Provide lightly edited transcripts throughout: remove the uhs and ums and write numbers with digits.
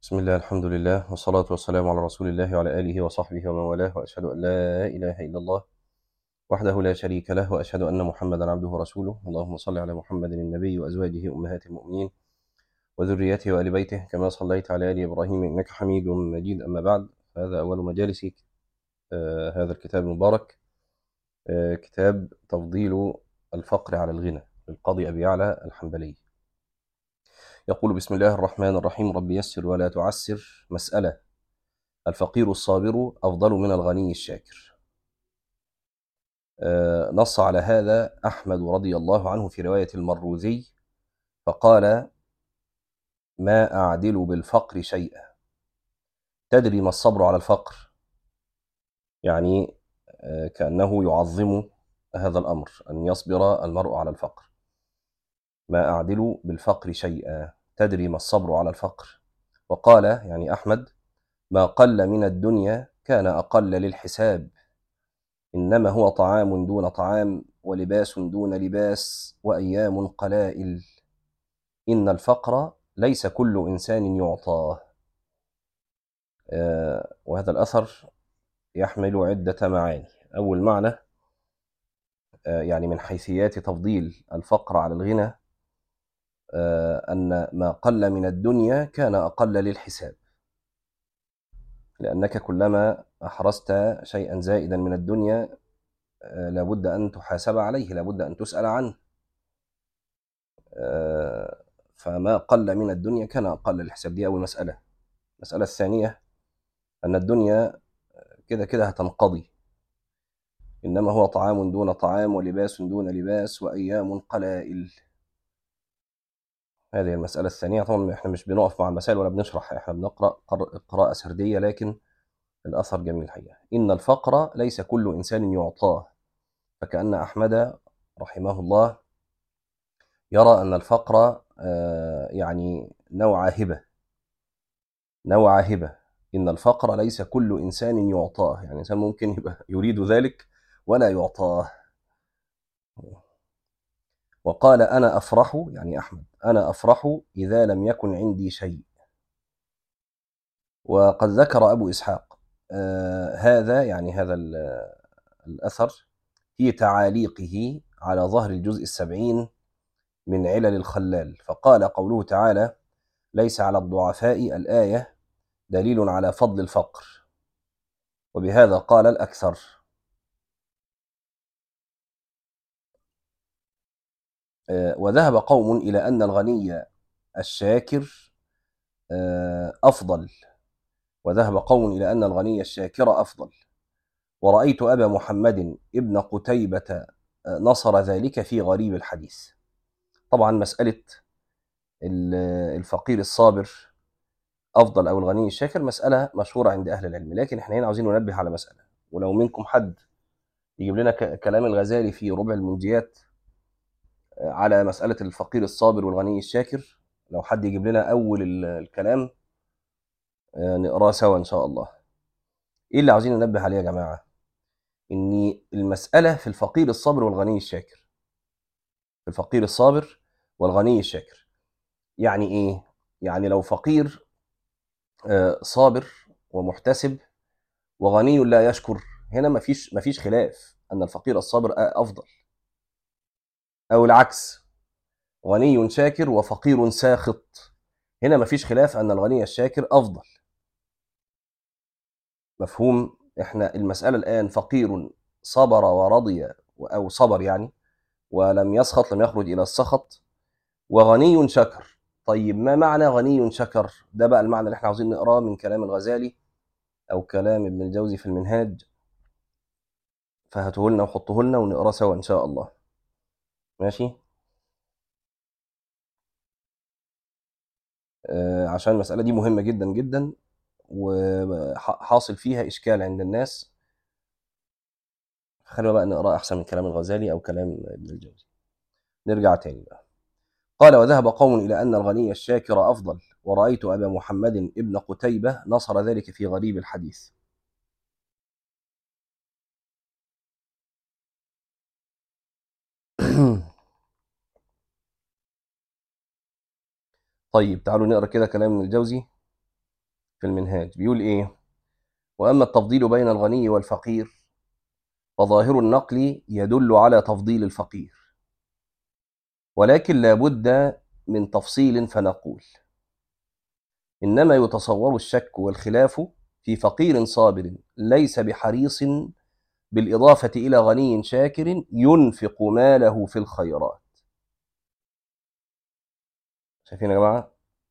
بسم الله الحمد لله والصلاة والسلام على رسول الله وعلى آله وصحبه ومن والاه، وأشهد أن لا إله إلا الله وحده لا شريك له، وأشهد أن محمدا عبده ورسوله. اللهم صل على محمد النبي وأزواجه أمهات المؤمنين وذريته وآل بيته كما صليت على آل إبراهيم إنك حميد مجيد. أما بعد، هذا أول مجالس هذا الكتاب المبارك، كتاب تفضيل الفقر على الغنى للقاضي أبي يعلى الحنبلي. يقول: بسم الله الرحمن الرحيم. رب يسر ولا تعسر. مسألة: الفقير الصابر أفضل من الغني الشاكر. نص على هذا أحمد رضي الله عنه في رواية المروزي فقال: ما أعدل بالفقر شيئا. تدري ما الصبر على الفقر؟ يعني كأنه يعظم هذا الأمر، أن يصبر المرء على الفقر. ما أعدل بالفقر شيئا، تدري ما الصبر على الفقر؟ وقال يعني أحمد: ما قل من الدنيا كان أقل للحساب، إنما هو طعام دون طعام، ولباس دون لباس، وأيام قلائل. إن الفقر ليس كل إنسان يعطاه. وهذا الأثر يحمل عدة معاني. أول معنى، يعني من حيثيات تفضيل الفقر على الغنى، أن ما قل من الدنيا كان أقل للحساب، لأنك كلما أحرزت شيئا زائدا من الدنيا لابد أن تحاسب عليه، لابد أن تسأل عنه. فما قل من الدنيا كان أقل للحساب. دي أول مسألة. المسألة الثانية أن الدنيا كده كده هتنقضي، إنما هو طعام دون طعام، ولباس دون لباس، وأيام قلائل. هذه المسألة الثانية. طبعا احنا مش بنقف مع المسائل ولا بنشرح، احنا بنقرأ قراءة سردية، لكن الأثر جميل الحقيقة. إن الفقر ليس كل إنسان يعطاه، فكأن أحمد رحمه الله يرى أن الفقر يعني نوع هبة، نوع هبة. إن الفقر ليس كل إنسان يعطاه، يعني إنسان ممكن يبقى يريد ذلك ولا يعطاه. وقال: أنا أفرح، يعني أحمد، أنا أفرح إذا لم يكن عندي شيء. وقد ذكر أبو إسحاق هذا، يعني هذا الأثر في تعاليقه على ظهر الجزء 70 من علل الخلال، فقال: قوله تعالى: ليس على الضعفاء الآية دليل على فضل الفقر، وبهذا قال الأكثر. وذهب قوم إلى أن الغني الشاكر أفضل، وذهب قوم إلى أن الغني الشاكر أفضل. ورأيت أبا محمد ابن قتيبة نصر ذلك في غريب الحديث. طبعا مسألة الفقير الصابر أفضل أو الغني الشاكر مسألة مشهورة عند أهل العلم، لكن احنا هنا عاوزين ننبه على مسألة. ولو منكم حد يجيب لنا كلام الغزالي في ربع المنجيات على مسألة الفقير الصابر والغني الشاكر، لو حد يجيب لنا أول الكلام نقراه سوا إن شاء الله. إيه اللي عاوزين ننبه عليه يا جماعة؟ إن المسألة في الفقير الصابر والغني الشاكر، في الفقير الصابر والغني الشاكر. يعني إيه؟ يعني لو فقير صابر ومحتسب وغني لا يشكر، هنا مفيش خلاف أن الفقير الصابر أفضل. أو العكس، غني شاكر وفقير ساخط، هنا مفيش خلاف أن الغني الشاكر أفضل. مفهوم؟ احنا المسألة الآن فقير صبر ورضي، أو صبر يعني ولم يسخط، لم يخرج إلى السخط، وغني شكر. طيب ما معنى غني شكر؟ ده بقى المعنى اللي احنا عاوزين نقراه من كلام الغزالي أو كلام ابن الجوزي في المنهاج، فهاته لنا وحطه لنا ونقراه سوا إن شاء الله. ماشي؟ عشان المسألة دي مهمة جدا جدا، وحاصل فيها إشكال عند الناس. خلينا بقى نقرأ أحسن من كلام الغزالي أو كلام ابن الجوزي. نرجع تاني بقى. قال: وذهب قوم إلى أن الغني الشاكر أفضل، ورأيت أبا محمد ابن قتيبة نصر ذلك في غريب الحديث. طيب تعالوا نقرأ كده كلام ابن الجوزي في المنهاج بيقول إيه؟ وأما التفضيل بين الغني والفقير فظاهر النقل يدل على تفضيل الفقير، ولكن لا بد من تفصيل فنقول إنما يتصور الشك والخلاف في فقير صابر ليس بحريص بالإضافة إلى غني شاكر ينفق ماله في الخيرات. شايفين يا جماعة؟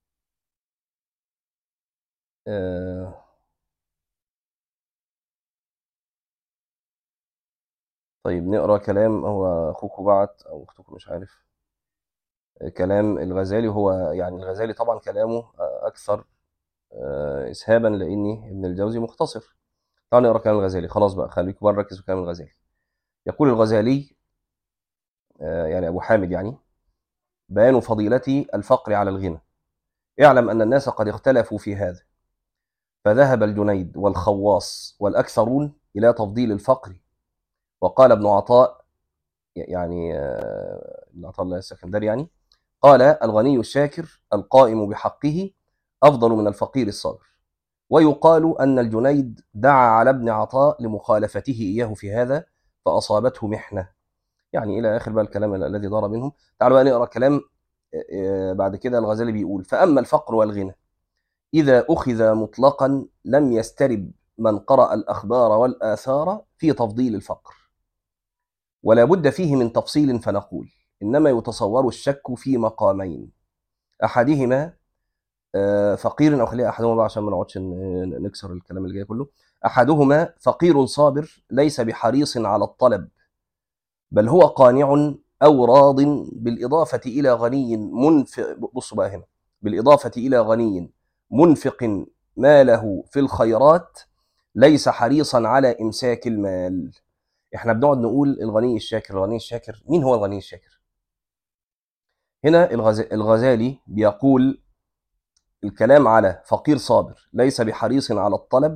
طيب نقرأ كلام هو أخوكم بعت أو أختكم مش عارف كلام الغزالي. هو يعني الغزالي طبعا كلامه أكثر إسهابا لأني ابن الجوزي مختصر. تعالوا نقرأ كلام الغزالي. خلاص بقى خليكم بقى نركز في كلام الغزالي. يقول الغزالي يعني أبو حامد يعني: بيان فضيلة الفقر على الغنى. اعلم أن الناس قد اختلفوا في هذا، فذهب الجنيد والخواص والأكثرون إلى تفضيل الفقر. وقال ابن عطاء يعني ابن عطاء الله السكندري يعني قال: الغني الشاكر القائم بحقه أفضل من الفقير الصابر. ويقال أن الجنيد دعا على ابن عطاء لمخالفته إياه في هذا فأصابته محنة. يعني إلى آخر بقى الكلام الذي دار منهم. تعالوا بقى نقرأ كلام بعد كده. الغزالي بيقول: فأما الفقر والغنى إذا أخذ مطلقا لم يسترب من قرأ الأخبار والآثار في تفضيل الفقر، ولا بد فيه من تفصيل فنقول إنما يتصور الشك في مقامين: أحدهما فقير، أو خليها أحدهما بقى عشان ما نقعدش نكسر الكلام اللي جاي كله. أحدهما فقير صابر ليس بحريص على الطلب، بل هو قانع أو راض بالإضافة إلى غني منفق. بصوا بقى هنا: بالإضافة إلى غني منفق ماله في الخيرات ليس حريصا على إمساك المال. احنا بنقعد نقول الغني الشاكر الغني الشاكر. مين هو الغني الشاكر؟ هنا الغزالي بيقول الكلام على فقير صابر ليس بحريص على الطلب،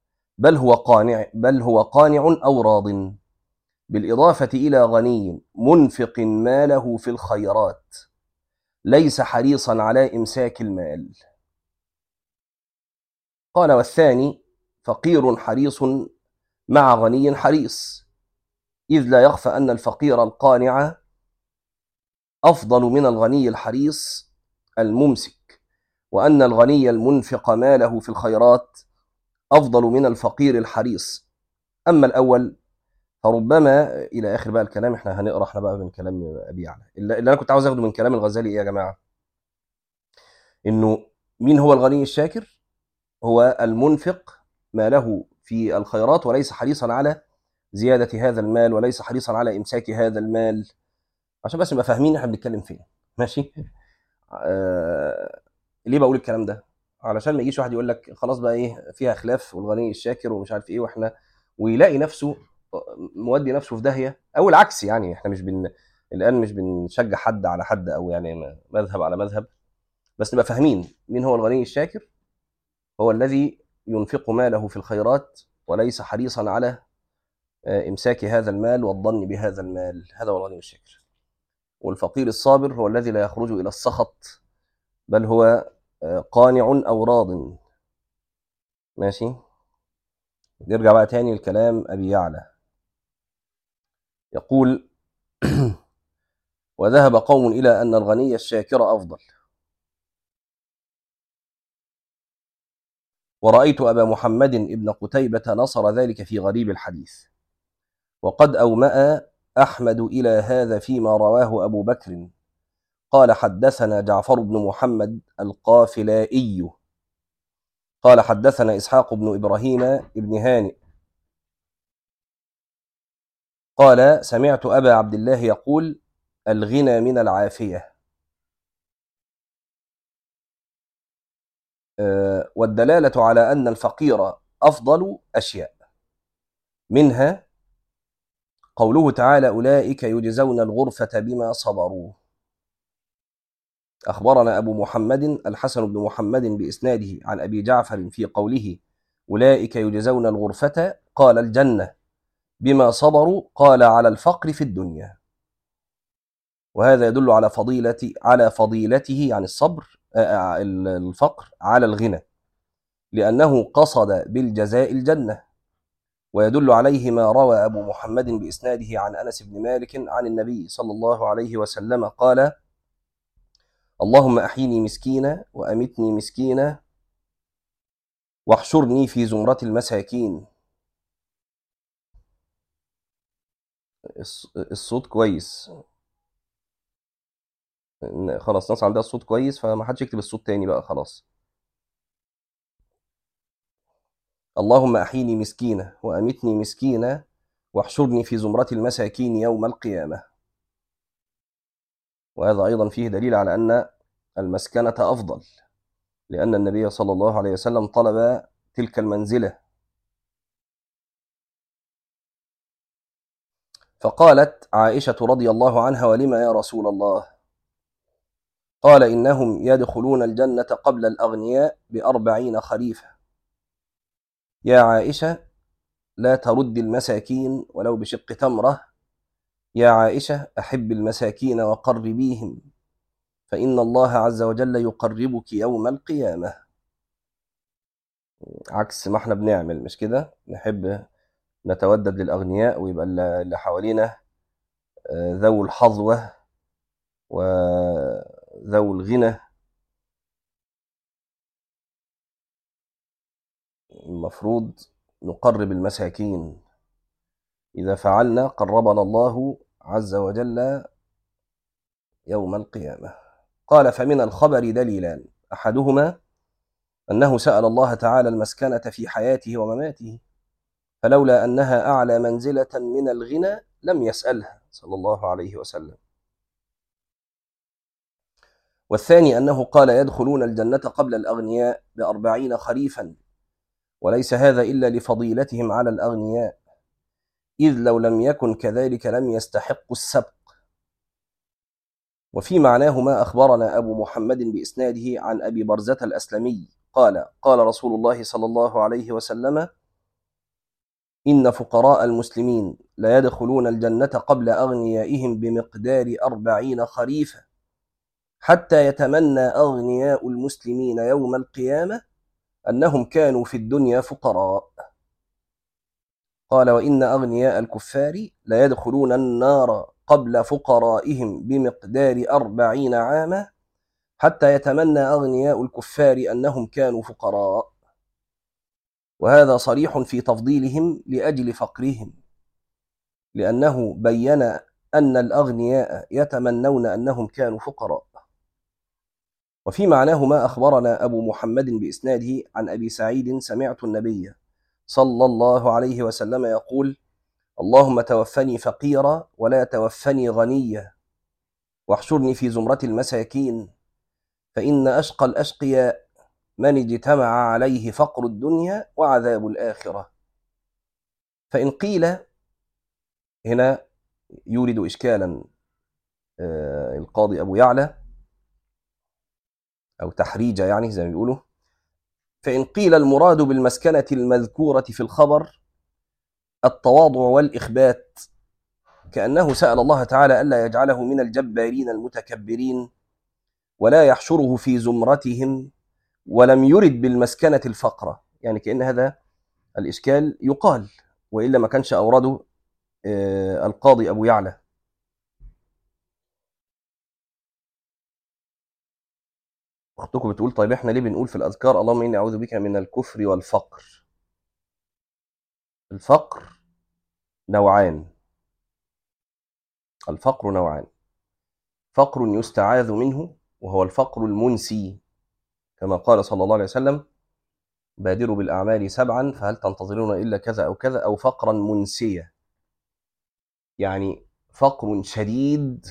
بل هو قانع أو راض بالإضافة إلى غني منفق ماله في الخيرات ليس حريصا على إمساك المال. قال: والثاني فقير حريص مع غني حريص، إذ لا يخفى أن الفقير القانع أفضل من الغني الحريص الممسك، وأن الغني المنفق ماله في الخيرات أفضل من الفقير الحريص. أما الأول فربما إلى آخر بقى الكلام. احنا هنقرأ احنا بقى من كلام أبي يعلى. اللي أنا كنت عاوز أخده من كلام الغزالي إيه يا جماعة؟ إنه مين هو الغني الشاكر؟ هو المنفق ماله في الخيرات وليس حريصا على زيادة هذا المال وليس حريصا على إمساك هذا المال، عشان بس نبقى فاهمين احنا بنتكلم فين. ماشي؟ ليه بقول الكلام ده؟ علشان ما يجيش واحد يقول لك خلاص بقى ايه فيها خلاف والغني الشاكر ومش عارف ايه، واحنا ويلاقي نفسه مودي نفسه في داهيه، او العكس. يعني احنا الان مش بنشجع حد على حد او يعني مذهب على مذهب، بس نبقى فاهمين مين هو الغني الشاكر. هو الذي ينفق ماله في الخيرات وليس حريصا على امساك هذا المال والظن بهذا المال، هذا هو الغني الشاكر. والفقير الصابر هو الذي لا يخرج الى السخط، بل هو قانع أو راض. ماشي؟ نرجع بقى تاني لكلام أبي يعلى. يقول: وذهب قوم إلى أن الغني الشاكر أفضل، ورأيت أبا محمد ابن قتيبة نصر ذلك في غريب الحديث، وقد أومأ أحمد إلى هذا فيما رواه أبو بكر قال: حدثنا جعفر بن محمد القافلائي قال: حدثنا إسحاق بن إبراهيم بن هانئ قال: سمعت أبا عبد الله يقول: الغنى من العافية. والدلالة على أن الفقير أفضل أشياء، منها قوله تعالى: أولئك يجزون الغرفة بما صبروا. أخبرنا أبو محمد الحسن بن محمد بإسناده عن أبي جعفر في قوله: أولئك يجزون الغرفة قال: الجنة بما صبروا، قال: على الفقر في الدنيا. وهذا يدل على فضيلته يعني الصبر الفقر على الغنى، لأنه قصد بالجزاء الجنة. ويدل عليه ما روى أبو محمد بإسناده عن أنس بن مالك عن النبي صلى الله عليه وسلم قال: اللهم أحيني مسكينا وأمتني مسكينا واحشرني في زمرة المساكين. الصوت كويس، خلاص ناس عندها الصوت كويس، فما حدش يكتب الصوت تاني بقى خلاص. اللهم أحيني مسكينة وأمتني مسكينة واحشرني في زمرة المساكين يوم القيامة. وهذا أيضا فيه دليل على أن المسكنة أفضل، لأن النبي صلى الله عليه وسلم طلب تلك المنزلة. فقالت عائشة رضي الله عنها: ولم يا رسول الله؟ قال: إنهم يدخلون الجنة قبل الأغنياء ب40 خريفا. يا عائشة لا ترد المساكين ولو بشق تمرة، يا عائشة أحب المساكين وقربيهم، فإن الله عز وجل يقربك يوم القيامة. عكس ما احنا بنعمل، مش كده؟ نحب نتودد للأغنياء ويبقى اللي حوالينا ذو الحظوة وذو الغنى. المفروض نقرب المساكين، إذا فعلنا قربنا الله عز وجل يوم القيامة. قال: فمن الخبر دليلان: أحدهما أنه سأل الله تعالى المسكنة في حياته ومماته، فلولا أنها أعلى منزلة من الغنى لم يسألها صلى الله عليه وسلم. والثاني أنه قال: يدخلون الجنة قبل الأغنياء ب40 خريفا، وليس هذا إلا لفضيلتهم على الأغنياء، إذ لو لم يكن كذلك لم يستحقوا السبق. وفي معناه ما أخبرنا أبو محمد بإسناده عن أبي برزة الأسلمي قال: قال رسول الله صلى الله عليه وسلم: إن فقراء المسلمين لا يدخلون الجنة قبل أغنيائهم بمقدار 40 خريفا، حتى يتمنى أغنياء المسلمين يوم القيامة أنهم كانوا في الدنيا فقراء. قال: وإن أغنياء الكفار لا يدخلون النار قبل فقرائهم بمقدار 40 عاما، حتى يتمنى أغنياء الكفار أنهم كانوا فقراء. وهذا صريح في تفضيلهم لأجل فقرهم، لأنه بين أن الأغنياء يتمنون أنهم كانوا فقراء. وفي معناه ما أخبرنا أبو محمد بإسناده عن أبي سعيد: سمعت النبي صلى الله عليه وسلم يقول: اللهم توفني فقيرا ولا توفني غنيا، واحشرني في زمرة المساكين، فإن أشقى الأشقياء من اجتمع عليه فقر الدنيا وعذاب الآخرة. فإن قيل، هنا يورد إشكالا القاضي أبو يعلى، أو تحريجة يعني زي ما بيقولوا: فإن قيل المراد بالمسكنة المذكورة في الخبر التواضع والإخبات، كأنه سأل الله تعالى ألا يجعله من الجبارين المتكبرين ولا يحشره في زمرتهم، ولم يرد بالمسكنة الفقر. يعني كأن هذا الإشكال يقال، وإلا ما كانش أورده القاضي أبو يعلى. أختكم بتقول: طيب إحنا ليه بنقول في الأذكار اللهم إني أعوذ بك من الكفر والفقر؟ الفقر نوعان. الفقر نوعان: فقر يستعاذ منه وهو الفقر المنسي، كما قال صلى الله عليه وسلم: بادروا بالأعمال 7 فهل تنتظرون إلا كذا أو كذا، أو فقرا منسيا، يعني فقر شديد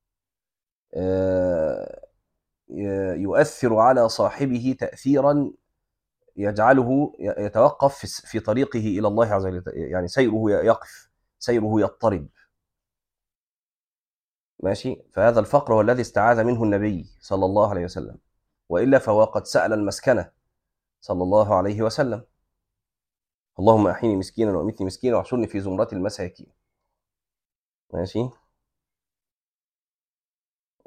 يؤثر على صاحبه تأثيرا يجعله يتوقف في طريقه إلى الله عز وجل، يعني سيره يقف، سيره يضطرب. ماشي؟ فهذا الفقر هو الذي استعاذ منه النبي صلى الله عليه وسلم، وإلا فهو قد سأل المسكنة صلى الله عليه وسلم: اللهم أحيني مسكينا وأميتني مسكينا واحشرني في زمرة المساكين. ماشي؟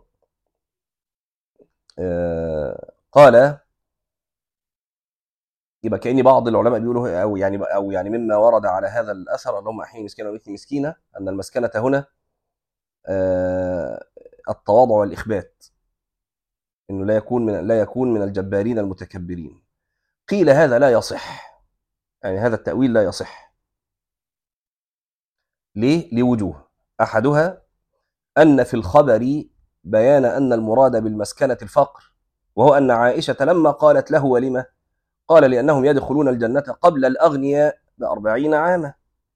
قال: يبقى كأن بعض العلماء بيقولوا أو يعني مما ورد على هذا الأثر اللهم أحيي مسكينا ويتني مسكينة، أن المسكنة هنا التواضع والإخبات، إنه لا يكون من الجبارين المتكبرين. قيل هذا لا يصح، يعني هذا التأويل لا يصح. ليه؟ لوجوه. أحدها أن في الخبر بيان أن المراد بالمسكنة الفقر، وهو أن عائشة لما قالت له ولم، قال لأنهم يدخلون الجنة قبل الأغنياء ب40 عاما،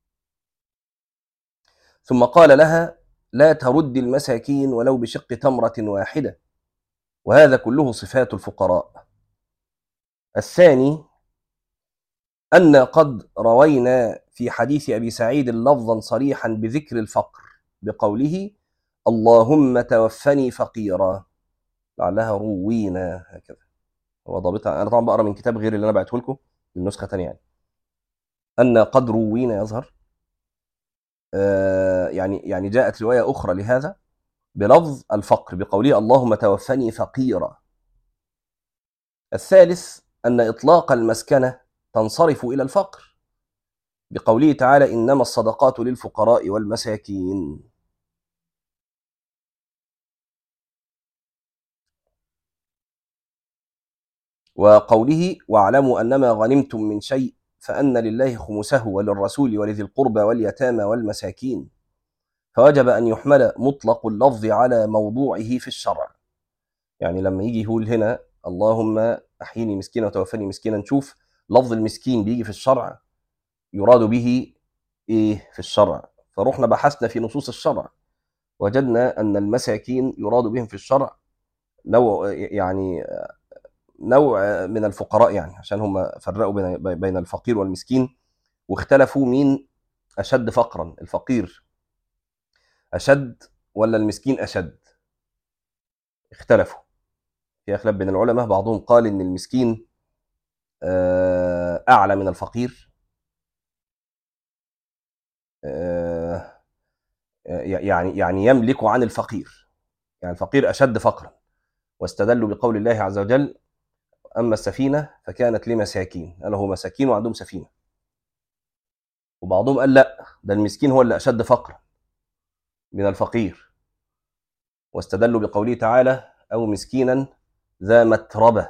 ثم قال لها لا ترد المساكين ولو بشق تمرة واحدة، وهذا كله صفات الفقراء. الثاني أن قد روينا في حديث أبي سعيد لفظا صريحا بذكر الفقر بقوله اللهم توفني فقيرا، لعلها روينا هكذا، هو ضابطها. أنا طبعا بقرأ من كتاب غير اللي أنا بعته لكم، من نسخة تانية يعني. أن قد روينا يظهر يعني جاءت رواية أخرى لهذا بلفظ الفقر بقوله اللهم توفني فقيرا. الثالث أن إطلاق المسكنة تنصرف إلى الفقر بقوله تعالى إنما الصدقات للفقراء والمساكين. وقوله واعلموا أنما غنمتم من شيء فأن لله خمسه وللرسول ولذي القربى واليتامى والمساكين، فوجب أن يحمل مطلق اللفظ على موضوعه في الشرع. يعني لما يجي يقول هنا اللهم أحيني مسكينا وتوفني مسكينا، نشوف لفظ المسكين بيجي في الشرع يراد به إيه في الشرع، فروحنا بحثنا في نصوص الشرع وجدنا أن المساكين يراد بهم في الشرع نوع من الفقراء، يعني عشان هم فرقوا بين الفقير والمسكين، واختلفوا مين أشد فقرا، الفقير أشد ولا المسكين أشد، اختلفوا في خلاف بين العلماء. بعضهم قال إن المسكين أعلى من الفقير، يعني يملك عن الفقير، يعني الفقير أشد فقرا، واستدلوا بقول الله عز وجل أما السفينة فكانت لمساكين، له مساكين وعندهم سفينة. وبعضهم قال لا، ده المسكين هو اللي أشد فقرا من الفقير، واستدلوا بقوله تعالى أو مسكينا ذا متربة،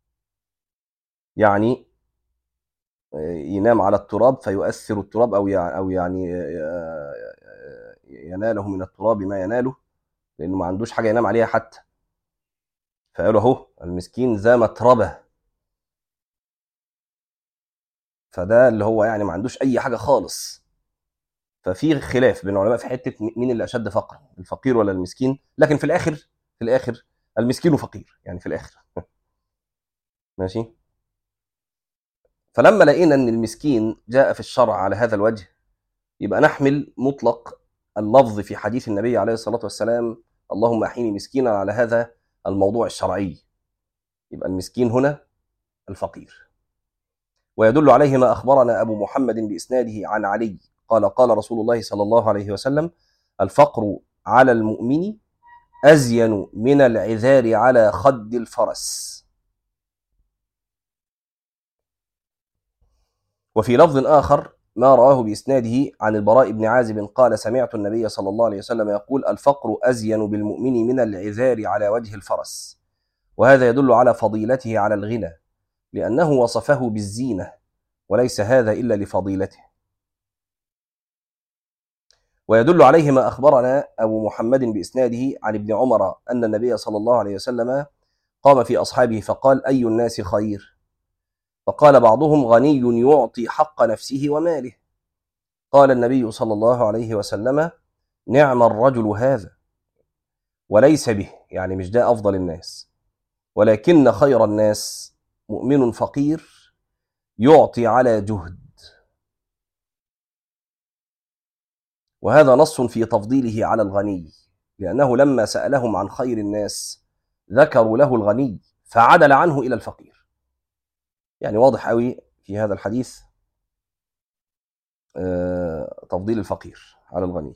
يعني ينام على التراب فيؤثر التراب أو يعني يناله من التراب ما يناله، لأنه ما عندوش حاجة ينام عليها حتى، فقالوا أهو المسكين ذا متربة، فده اللي هو يعني ما عندوش أي حاجة خالص. ففي خلاف بين العلماء في حتة مين اللي أشد فقرا، الفقير ولا المسكين، لكن في الآخر المسكين فقير يعني في الآخر. ماشي. فلما لقينا أن المسكين جاء في الشرع على هذا الوجه، يبقى نحمل مطلق اللفظ في حديث النبي عليه الصلاة والسلام اللهم أحيني مسكينا على هذا الموضوع الشرعي، يبقى المسكين هنا الفقير. ويدل عليه ما أخبرنا أبو محمد بإسناده عن علي قال قال رسول الله صلى الله عليه وسلم الفقر على المؤمن أزين من العذار على خد الفرس. وفي لفظ آخر ما رواه بإسناده عن البراء بن عازب قال سمعت النبي صلى الله عليه وسلم يقول الفقر أزين بالمؤمن من العذار على وجه الفرس، وهذا يدل على فضيلته على الغنى لأنه وصفه بالزينة وليس هذا إلا لفضيلته. ويدل عليه ما أخبرنا أبو محمد بإسناده عن ابن عمر أن النبي صلى الله عليه وسلم قام في أصحابه فقال أي الناس خير؟ فقال بعضهم غني يعطي حق نفسه وماله. قال النبي صلى الله عليه وسلم نعم الرجل هذا، وليس به، يعني مش ده أفضل الناس، ولكن خير الناس مؤمن فقير يعطي على جهد. وهذا نص في تفضيله على الغني، لأنه لما سألهم عن خير الناس ذكروا له الغني فعدل عنه إلى الفقير. يعني واضح قوي في هذا الحديث تفضيل الفقير على الغني.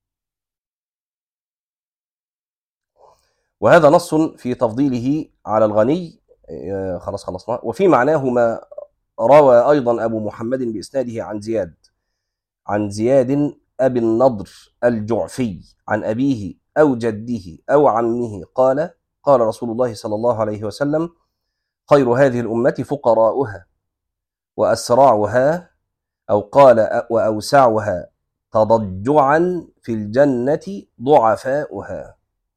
وهذا نص في تفضيله على الغني. خلاص خلصنا. وفي معناه ما روى أيضا أبو محمد بإسناده عن زياد أبي النضر الجعفي عن أبيه أو جده أو عمه قال رسول الله صلى الله عليه وسلم: خير هذه الأمة فقراؤها وأسرعها، أو قال وأوسعها تضجعا في الجنة ضعفاؤها.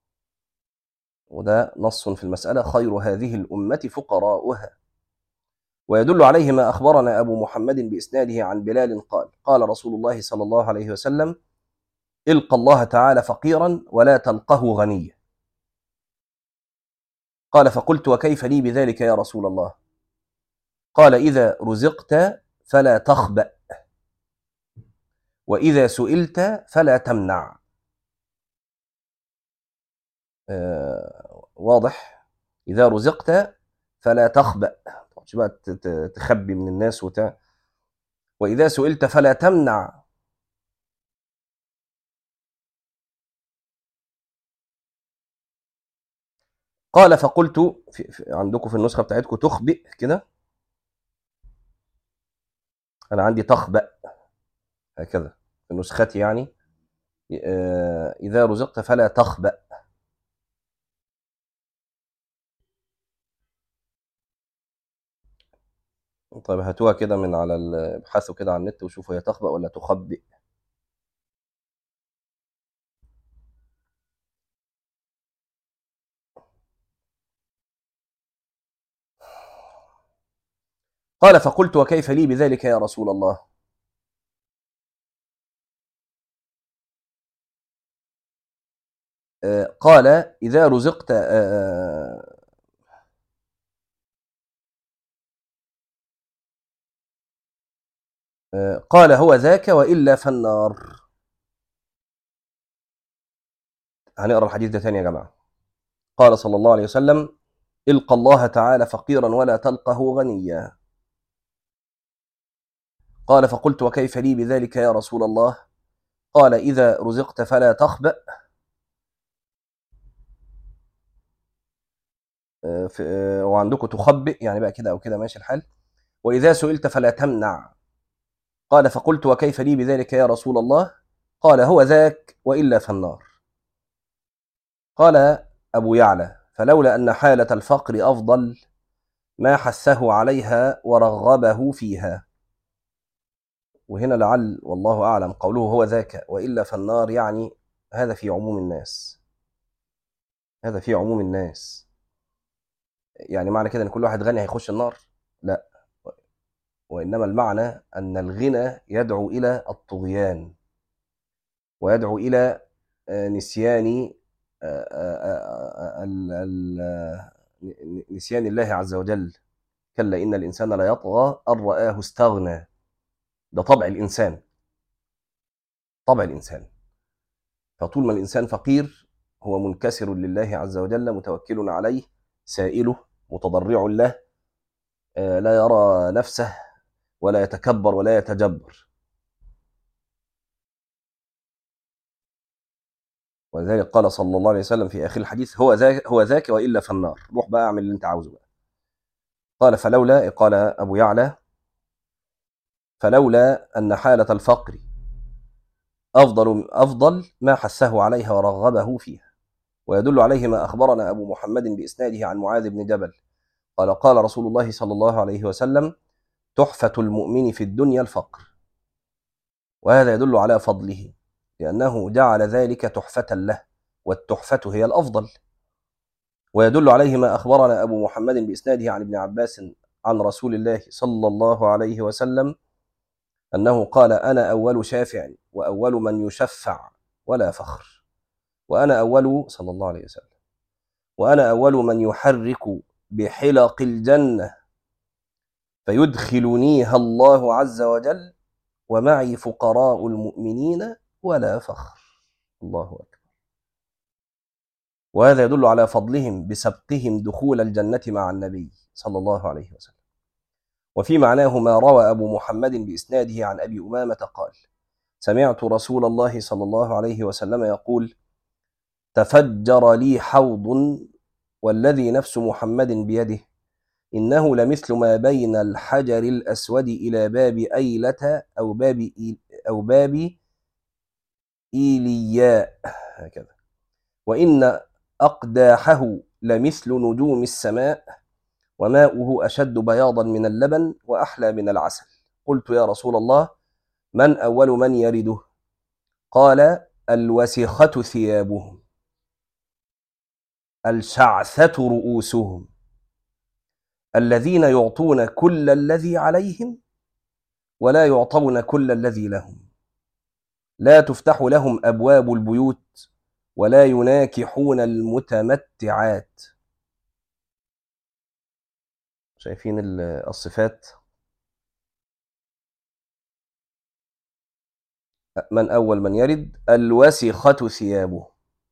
وده نص في المسألة: خير هذه الأمة فقراؤها. ويدل عليه ما أخبرنا أبو محمد بإسناده عن بلال قال رسول الله صلى الله عليه وسلم: القى الله تعالى فقيرا ولا تلقه غنيا. قال: فقلت: وكيف لي بذلك يا رسول الله؟ قال: إذا رزقت فلا تخبأ، وإذا سئلت فلا تمنع. واضح؟ إذا رزقت فلا تخبأ، مش بقى تخبي من الناس وإذا سئلت فلا تمنع. قال: فقلت عندكم في النسخة بتاعتكم تخبئ كده، أنا عندي تخبأ هكذا في نسختي يعني. إذا رزقت فلا تخبأ. طيب هاتوها كده من على ابحثوا كده على النت وشوفوا هي تخبأ ولا تخبئ. قال: فقلت: وكيف لي بذلك يا رسول الله؟ قال: إذا رزقت قال: هو ذاك وإلا فالنار. هنقرأ الحديث ده تاني يا جماعة. قال صلى الله عليه وسلم: القى الله تعالى فقيرا ولا تلقه غنيا. قال: فقلت: وكيف لي بذلك يا رسول الله؟ قال: إذا رزقت فلا تخبأ، وعندكم تخبئ يعني بقى كده أو كده ماشي الحال، وإذا سئلت فلا تمنع. قال: فقلت: وكيف لي بذلك يا رسول الله؟ قال: هو ذاك وإلا فالنار. قال أبو يعلى: فلولا أن حالة الفقر أفضل ما حثه عليها ورغبه فيها. وهنا لعل والله أعلم قوله هو ذاك وإلا فالنار يعني هذا في عموم الناس، هذا في عموم الناس. يعني معنى كده أن كل واحد غني هيخش النار؟ لا، وإنما المعنى أن الغنى يدعو إلى الطغيان ويدعو إلى نسيان نسيان الله عز وجل. كلا إن الإنسان لا يطغى أن رآه استغنى. ده طبع الإنسان، طبع الإنسان. فطول ما الإنسان فقير هو منكسر لله عز وجل، متوكل عليه، سائله، متضرع له، لا يرى نفسه ولا يتكبر ولا يتجبر. ولذلك قال صلى الله عليه وسلم في آخر الحديث: هو ذاك وإلا فالنار. روح بقى اعمل اللي انت عاوزه بقى. قال: فلولا، قال أبو يعلى: فلولا أن حالة الفقر أفضل ما حثه عليها ورغبه فيها. ويدل عليه ما أخبرنا أبو محمد بإسناده عن معاذ بن جبل قال رسول الله صلى الله عليه وسلم: تحفة المؤمن في الدنيا الفقر. وهذا يدل على فضله، لأنه جعل ذلك تحفة له، والتحفة هي الأفضل. ويدل عليه ما أخبرنا أبو محمد بإسناده عن ابن عباس عن رسول الله صلى الله عليه وسلم أنه قال: أنا أول شافع وأول من يشفع ولا فخر، وأنا أول صلى الله عليه وسلم، وأنا أول من يحرك بحلق الجنة فيدخلنيها الله عز وجل، ومعي فقراء المؤمنين ولا فخر. الله أكبر. وهذا يدل على فضلهم بسبقهم دخول الجنة مع النبي صلى الله عليه وسلم. وفي معناه ما روى أبو محمد بإسناده عن أبي أمامة قال: سمعت رسول الله صلى الله عليه وسلم يقول: تفجر لي حوض والذي نفس محمد بيده إنه لمثل ما بين الحجر الأسود إلى باب أيلة أو باب إيلياء هكذا، وإن أقداحه لمثل نجوم السماء، وماؤه أشد بياضا من اللبن وأحلى من العسل. قلت يا رسول الله من أول من يرده؟ قال الوسخة ثيابهم، الشعثة رؤوسهم، الذين يعطون كل الذي عليهم ولا يعطون كل الذي لهم، لا تفتح لهم أبواب البيوت ولا يناكحون المتمتعات. شايفين الصفات؟ من أول من يرد الوسخة ثيابه.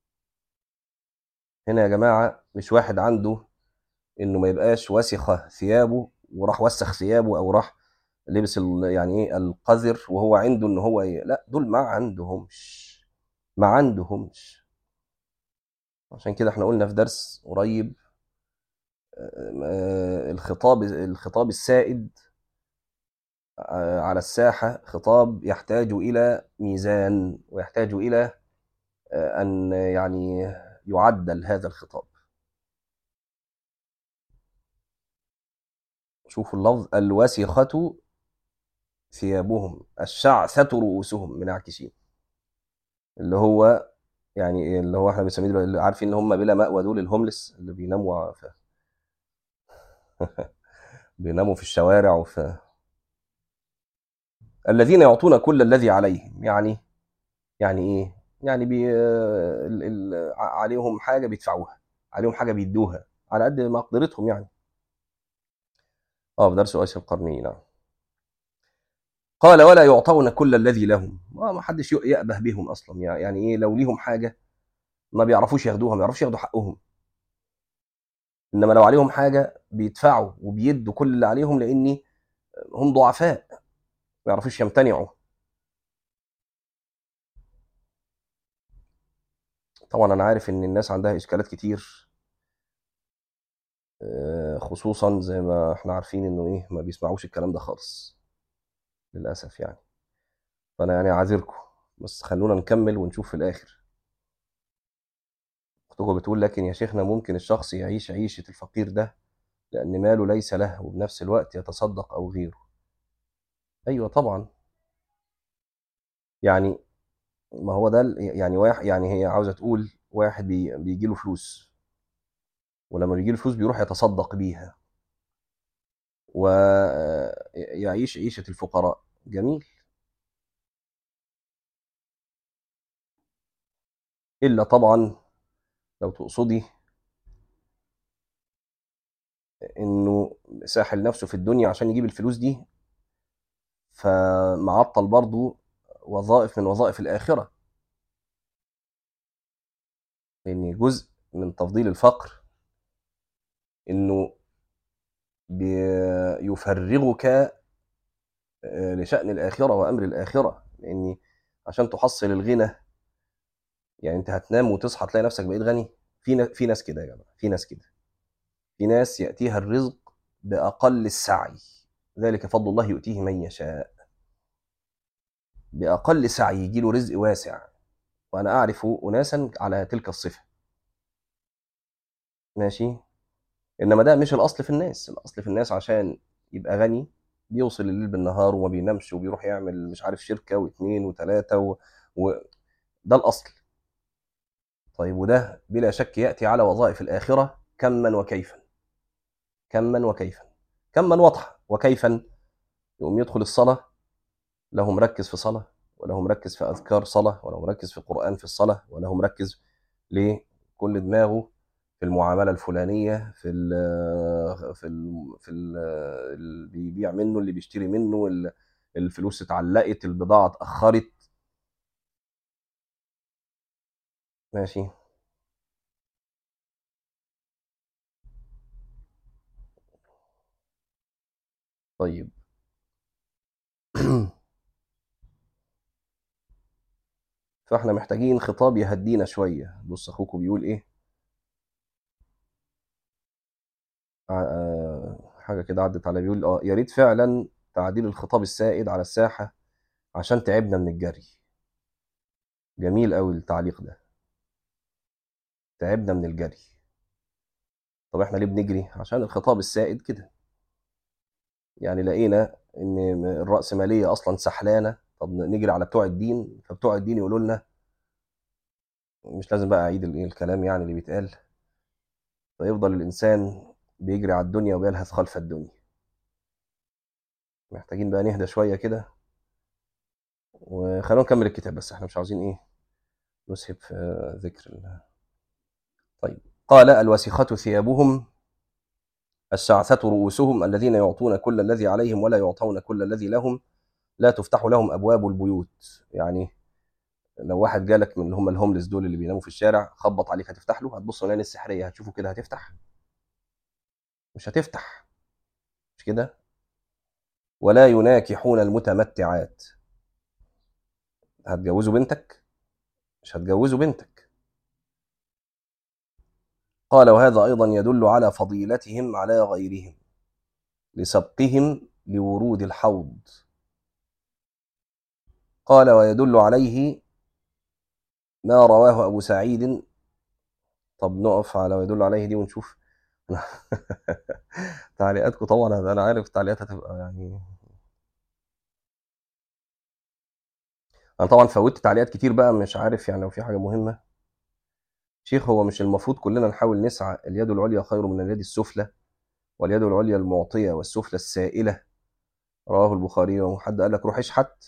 هنا يا جماعة مش واحد عنده إنه ما يبقاش وسخة ثيابه وراح وسخ ثيابه أو راح لبس يعني إيه القذر وهو عنده إن هو إيه، لا دول ما عندهمش، ما عندهمش. عشان كده احنا قلنا في درس قريب الخطاب السائد على الساحة خطاب يحتاج إلى ميزان ويحتاج إلى أن يعني يعدل هذا الخطاب. شوفوا اللفظ الوسخة ثيابهم الشعثة رؤوسهم منعكشين، اللي هو يعني اللي هو احنا بنسميه دلوقتي عارفين ان هم بلا مأوى، دول الهوملس اللي بيناموا بيناموا في الشوارع الذين يعطون كل الذي عليهم. يعني ايه؟ يعني عليهم حاجه بيدفعوها، عليهم حاجه بيدوها على قد مقدرتهم يعني. في درس اويس القرني نعم. قال ولا يعطون كل الذي لهم، ما حدش يأبه بهم اصلا. يعني ايه؟ لو ليهم حاجه ما بيعرفوش ياخدوها، ما بيعرفوش ياخدوا حقهم. انما لو عليهم حاجه بيدفعوا وبيدوا كل اللي عليهم، لان هم ضعفاء ما بيعرفوش يمتنعوا. طبعا انا عارف ان الناس عندها اشكالات كتير، خصوصا زي ما احنا عارفين انه ايه ما بيسمعوش الكلام ده خالص للاسف يعني. فانا يعني اعذركم، بس خلونا نكمل ونشوف في الاخر. اختكم بتقول لكن يا شيخنا ممكن الشخص يعيش عيشة الفقير ده لان ماله ليس له وبنفس الوقت يتصدق او غيره؟ ايوه طبعا. يعني ما هو ده يعني واحد، يعني هي عاوزة تقول واحد بيجي له فلوس، ولما بيجي له فلوس بيروح يتصدق بيها ويعيش عيشة الفقراء. جميل. إلا طبعا لو تقصدي إنه ساحل نفسه في الدنيا عشان يجيب الفلوس دي، فمعطل برضو وظائف من وظائف الآخرة. لأن جزء من تفضيل الفقر إنه بيفرغك لشأن الآخرة وأمر الآخرة. لأن عشان تحصل الغنى، يعني أنت هتنام وتصحى تلاقي نفسك بقيت غني. في ناس كده يا جماعة، في ناس كده، في ناس يأتيها الرزق بأقل السعي، ذلك فضل الله يؤتيه من يشاء. بأقل سعي يجيله رزق واسع، وأنا أعرف أناسا على تلك الصفة. ماشي. إنما ده مش الأصل في الناس. الأصل في الناس عشان يبقى غني بيوصل الليل بالنهار وما بينامش وبيروح يعمل مش عارف شركة واثنين وثلاثة ده الأصل. طيب وده بلا شك يأتي على وظائف الآخرة كما وكيفا، كما وكيفا. كما واضحة، وكيفا يقوم يدخل الصلاة له مركز في صلاة، وله مركز في أذكار صلاة، وله مركز في قرآن في الصلاة، وله مركز ليه كل دماغه في المعاملة الفلانية اللي بيبيع منه، اللي بيشتري منه، الفلوس اتعلقت، البضاعة اتأخرت. ماشي. طيب فاحنا محتاجين خطاب يهدينا شوية. بص اخوكم بيقول ايه، حاجة كده عدت على بيقول يا ريت فعلا تعديل الخطاب السائد على الساحة عشان تعبنا من الجري. جميل قوي التعليق ده، تعبنا من الجري. طب احنا ليه بنجري؟ عشان الخطاب السائد كده، يعني لقينا ان الرأسمالية اصلا سحلانة، طب نجري على بتوع الدين، فبتوع الدين يقولوا لنا، مش لازم بقى اعيد الكلام يعني اللي بيتقال، فيفضل الانسان بيجري على الدنيا وبيلهث خلف الدنيا. محتاجين بقى نهدى شوية كده، وخلونا نكمل الكتاب، بس احنا مش عاوزين ايه نسهب في ذكر طيب. قال الوسخة ثيابهم، الشعثة رؤوسهم، الذين يعطون كل الذي عليهم ولا يعطون كل الذي لهم، لا تفتح لهم أبواب البيوت. يعني لو واحد جالك من اللي هم الهوملس دول اللي بيناموا في الشارع، خبط عليك، هتفتح له؟ هتبص العين السحرية هتشوفه كده هتفتح؟ مش هتفتح، مش كده؟ ولا يناكحون المتمتعات، هتجوزوا بنتك؟ مش هتجوزوا بنتك. قال وهذا أيضا يدل على فضيلتهم على غيرهم لسبقهم لورود الحوض. قال ويدل عليه ما رواه أبو سعيد. طب نقف على ويدل عليه دي ونشوف. تعليقاتكم طبعا، انا عارف التعليقات هتبقى يعني، انا طبعا فوتت تعليقات كتير بقى، مش عارف يعني لو في حاجه مهمه. شيخ هو مش المفروض كلنا نحاول نسعى؟ اليد العليا خير من اليد السفلى، واليد العليا المعطيه والسفلى السائله. رواه البخاري. وحد قال لك روح اشحت؟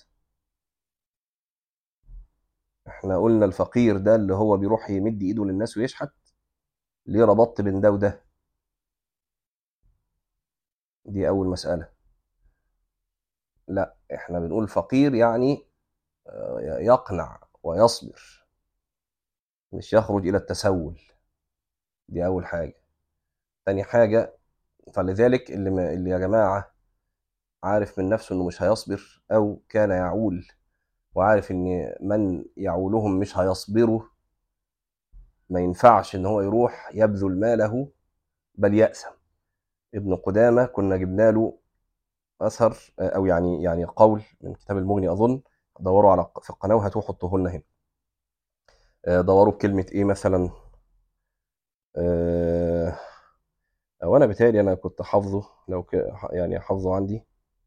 احنا قلنا الفقير ده اللي هو بيروح يمد ايده للناس ويشحت؟ ليه ربطت بين ده وده؟ دي اول مساله. لا، احنا بنقول فقير يعني يقنع ويصبر، مش يخرج الى التسول. دي اول حاجه. تاني حاجه، فلذلك اللي يا جماعه عارف من نفسه انه مش هيصبر، او كان يعول وعارف ان من يعولهم مش هيصبروا، ما ينفعش ان هو يروح يبذل ماله، بل يأثم. ابن قدامة كنا جبنا له اثر، او يعني قول من كتاب المغني اظن، دوروا على في القناه وهاتوه حطوه لنا هنا. دوروا بكلمه ايه مثلا، او انا بتهيألي انا كنت حافظه، لو يعني حافظه عندي،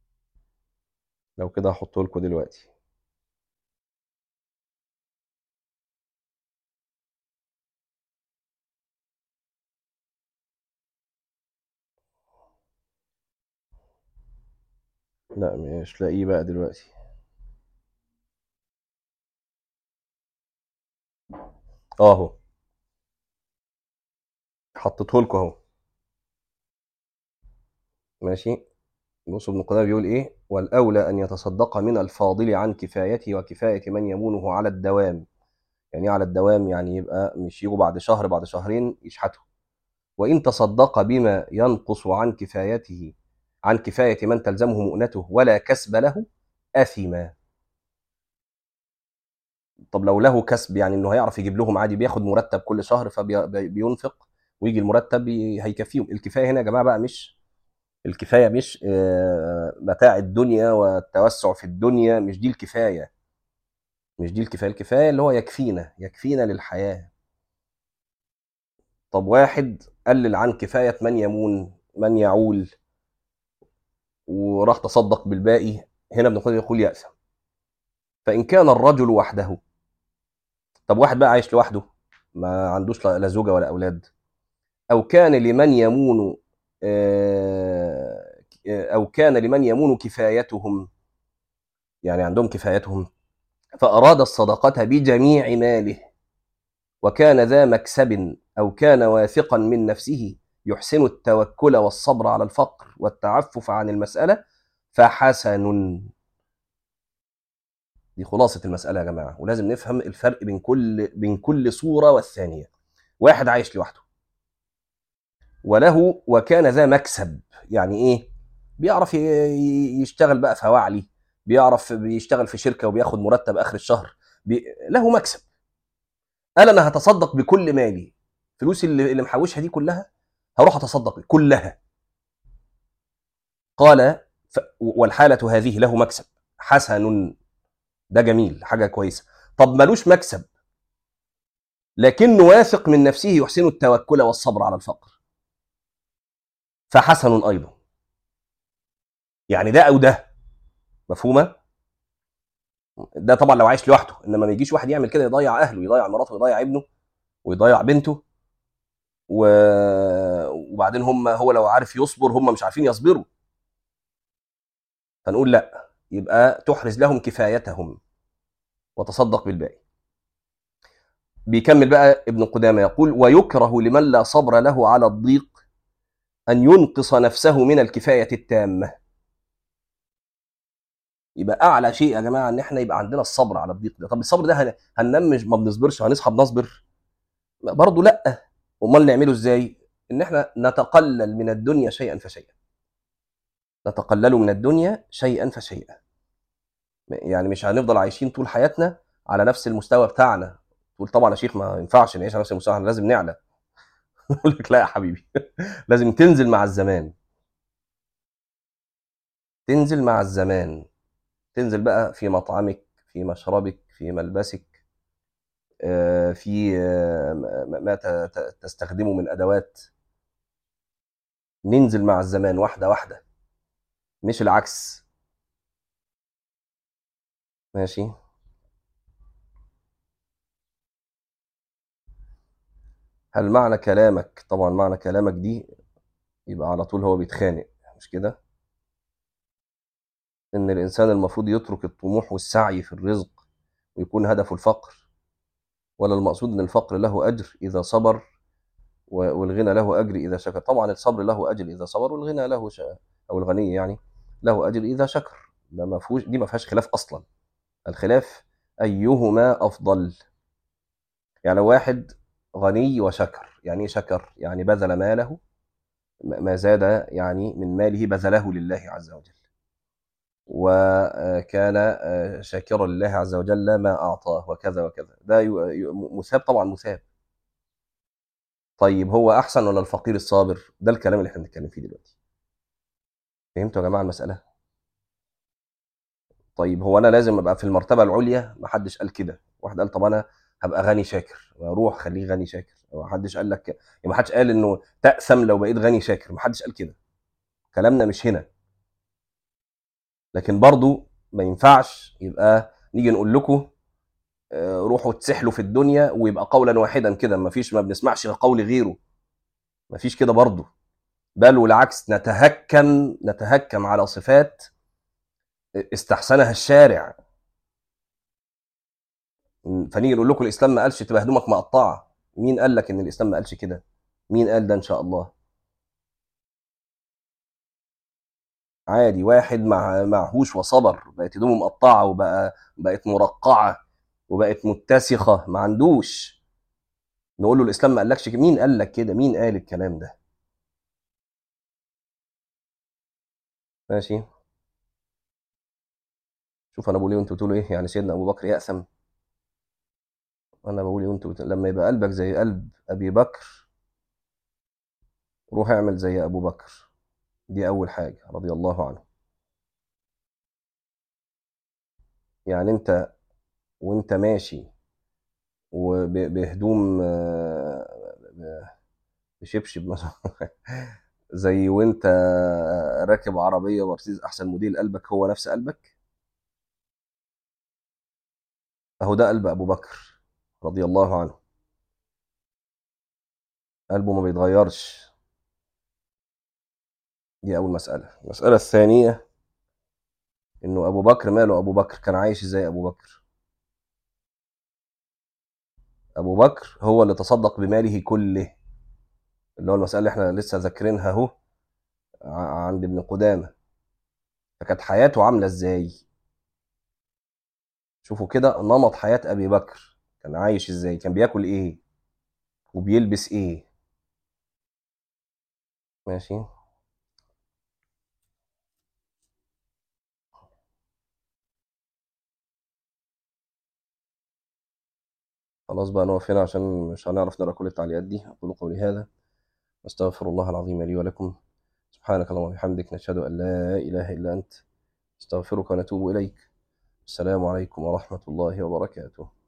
لو كده هحطه لكم دلوقتي. لا مش لاقيه بقى دلوقتي. اهو حطيته لكم اهو. ماشي. بص ابن قدامة بيقول ايه: والاولى ان يتصدق من الفاضل عن كفايته وكفايه من يمونه على الدوام. يعني ايه على الدوام؟ يعني يبقى مش يجوا بعد شهر بعد شهرين يشحتوا. وان تصدق بما ينقص عن كفايته، عن كفايه من تلزمه مؤنته ولا كسب له، اثما. طب لو له كسب، يعني انه هيعرف يجيب لهم عادي، بياخد مرتب كل شهر فبينفق ويجي المرتب هيكفيهم. الكفايه هنا يا جماعه بقى مش الكفايه، مش متاع الدنيا والتوسع في الدنيا، مش دي الكفايه. مش دي الكفايه. الكفايه اللي هو يكفينا للحياه. طب واحد قلل عن كفايه من يمون، من يعول، وراح تصدق بالباقي، هنا ابن القيم يقول يأثم. فإن كان الرجل وحده، طب واحد بقى عايش لوحده، ما عندوش لا زوجة ولا أولاد، أو كان لمن يمون أو كان لمن يمون كفايتهم، يعني عندهم كفايتهم، فأراد الصدقة بجميع ماله، وكان ذا مكسب، أو كان واثقا من نفسه يحسن التوكل والصبر على الفقر والتعفف عن المسألة، فحسن. دي خلاصة المسألة يا جماعة، ولازم نفهم الفرق بين كل صورة والثانية. واحد عايش لوحده وكان ذا مكسب، يعني ايه؟ بيعرف يشتغل بقى فواعلي، بيعرف بيشتغل في شركة وبياخد مرتب آخر الشهر، له مكسب. قال انا هتصدق بكل مالي، فلوسي اللي محوشها دي كلها هروح اتصدق كلها. قال والحالة هذه له مكسب حسن، ده جميل، حاجة كويسة. طب ملوش مكسب لكنه واثق من نفسه يحسن التوكل والصبر على الفقر، فحسن أيضا. يعني ده أو ده، مفهومة؟ ده طبعا لو عايش لوحده، انما ما يجيش واحد يعمل كده يضيع اهله، يضيع مراته، ويضيع ابنه، ويضيع بنته و... وبعدين هو لو عارف يصبر هم مش عارفين يصبروا، فنقول لا، يبقى تحرز لهم كفايتهم وتصدق بالباقي. بيكمل بقى ابن قدامة يقول: ويكره لمن لا صبر له على الضيق أن ينقص نفسه من الكفاية التامة. يبقى أعلى شيء يا جماعة إن إحنا يبقى عندنا الصبر على الضيق ده. طب الصبر ده هننام ما بنصبرش، هنصحى بنصبر؟ برضه لا. أمال نعمله إزاي؟ إن إحنا نتقلل من الدنيا شيئا فشيئا، نتقلل من الدنيا شيئا فشيئا. يعني مش هنفضل عايشين طول حياتنا على نفس المستوى بتاعنا. تقول طبعا يا شيخ ما ينفعش نعيش على نفس المستوى، احنا لازم نعلى. اقول لك لا يا حبيبي، لازم تنزل مع الزمان، تنزل مع الزمان، تنزل بقى في مطعمك، في مشربك، في ملبسك، في ما تستخدمه من ادوات. ننزل مع الزمان واحده واحده، مش العكس. ماشي. هل معنى كلامك، طبعا معنى كلامك دي يبقى على طول هو بيتخانق، مش كده؟ ان الانسان المفروض يترك الطموح والسعي في الرزق ويكون هدفه الفقر، ولا المقصود ان الفقر له اجر اذا صبر والغنى له اجر اذا شكر؟ طبعا الصبر له اجر اذا صبر، والغنى له او الغني يعني له اجر اذا شكر. ده ما فيهوش، دي ما فيهاش خلاف اصلا. الخلاف ايهما افضل. يعني لو واحد غني وشكر، يعني ايه شكر؟ يعني بذل ماله، ما زاد يعني من ماله بذله لله عز وجل، وكان شاكرا لله عز وجل ما أعطاه وكذا وكذا، ده مثاب، طبعا مثاب. طيب هو أحسن ولا الفقير الصابر؟ ده الكلام اللي احنا بنتكلم فيه دلوقتي. فهمتوا يا جماعة المسألة؟ طيب هو أنا لازم أبقى في المرتبة العليا؟ ما حدش قال كده. واحد قال طب أنا هبقى غني شاكر، روح خليه غني شاكر. ما حدش قال لك يعني، ما حدش قال إنه تأثم لو بقيت غني شاكر، ما حدش قال كده. كلامنا مش هنا. لكن برضو ما ينفعش يبقى نيجي نقول لكم روحوا تسحلوا في الدنيا ويبقى قولا واحدا كده، مفيش، ما بنسمعش قول غيره، مفيش كده برضه. بل والعكس، نتهكم على صفات استحسنها الشارع. فنيجي نقول لكم الاسلام ما قالش تبقى هدومك مقطعه. مين قال لك ان الاسلام ما قالش كده؟ مين قال ده ان شاء الله؟ عادي واحد معهوش وصبر، بقت هدومه مقطعه بقت مرقعه وبقت متسخه، ما عندوش، نقول له الاسلام ما قالكش كده؟ مين قال لك كده؟ مين قال الكلام ده؟ ماشي. شوف انا بقول ايه وانتوا بتقولوا ايه. يعني سيدنا ابو بكر يأثم؟ انا بقول ايه وانتوا لما يبقى قلبك زي قلب ابي بكر، روح اعمل زي ابو بكر. دي اول حاجه، رضي الله عنه. يعني انت وانت ماشي وبهدوم بشبشب مثلا زي وانت راكب عربيه مرسيدس احسن موديل، قلبك هو نفس قلبك؟ اهو ده قلب ابو بكر رضي الله عنه، قلبه ما بيتغيرش. دي اول مساله. المساله الثانيه، انه ابو بكر ماله؟ ابو بكر كان عايش ازاي ابو بكر؟ ابو بكر هو اللي تصدق بماله كله، اللي هو المساله اللي احنا لسه ذاكرينها اهو عند ابن قدامه. فكانت حياته عامله ازاي؟ شوفوا كده نمط حياه ابي بكر، كان عايش ازاي، كان بياكل ايه وبيلبس ايه. ماشي. خلاص بقى نقف هنا عشان مش هنعرف نقرا كل التعليقات دي. اقول قولي هذا، استغفر الله العظيم لي ولكم. سبحانك اللهم وبحمدك، نشهد أن لا إله إلا أنت، استغفرك ونتوب إليك. السلام عليكم ورحمة الله وبركاته.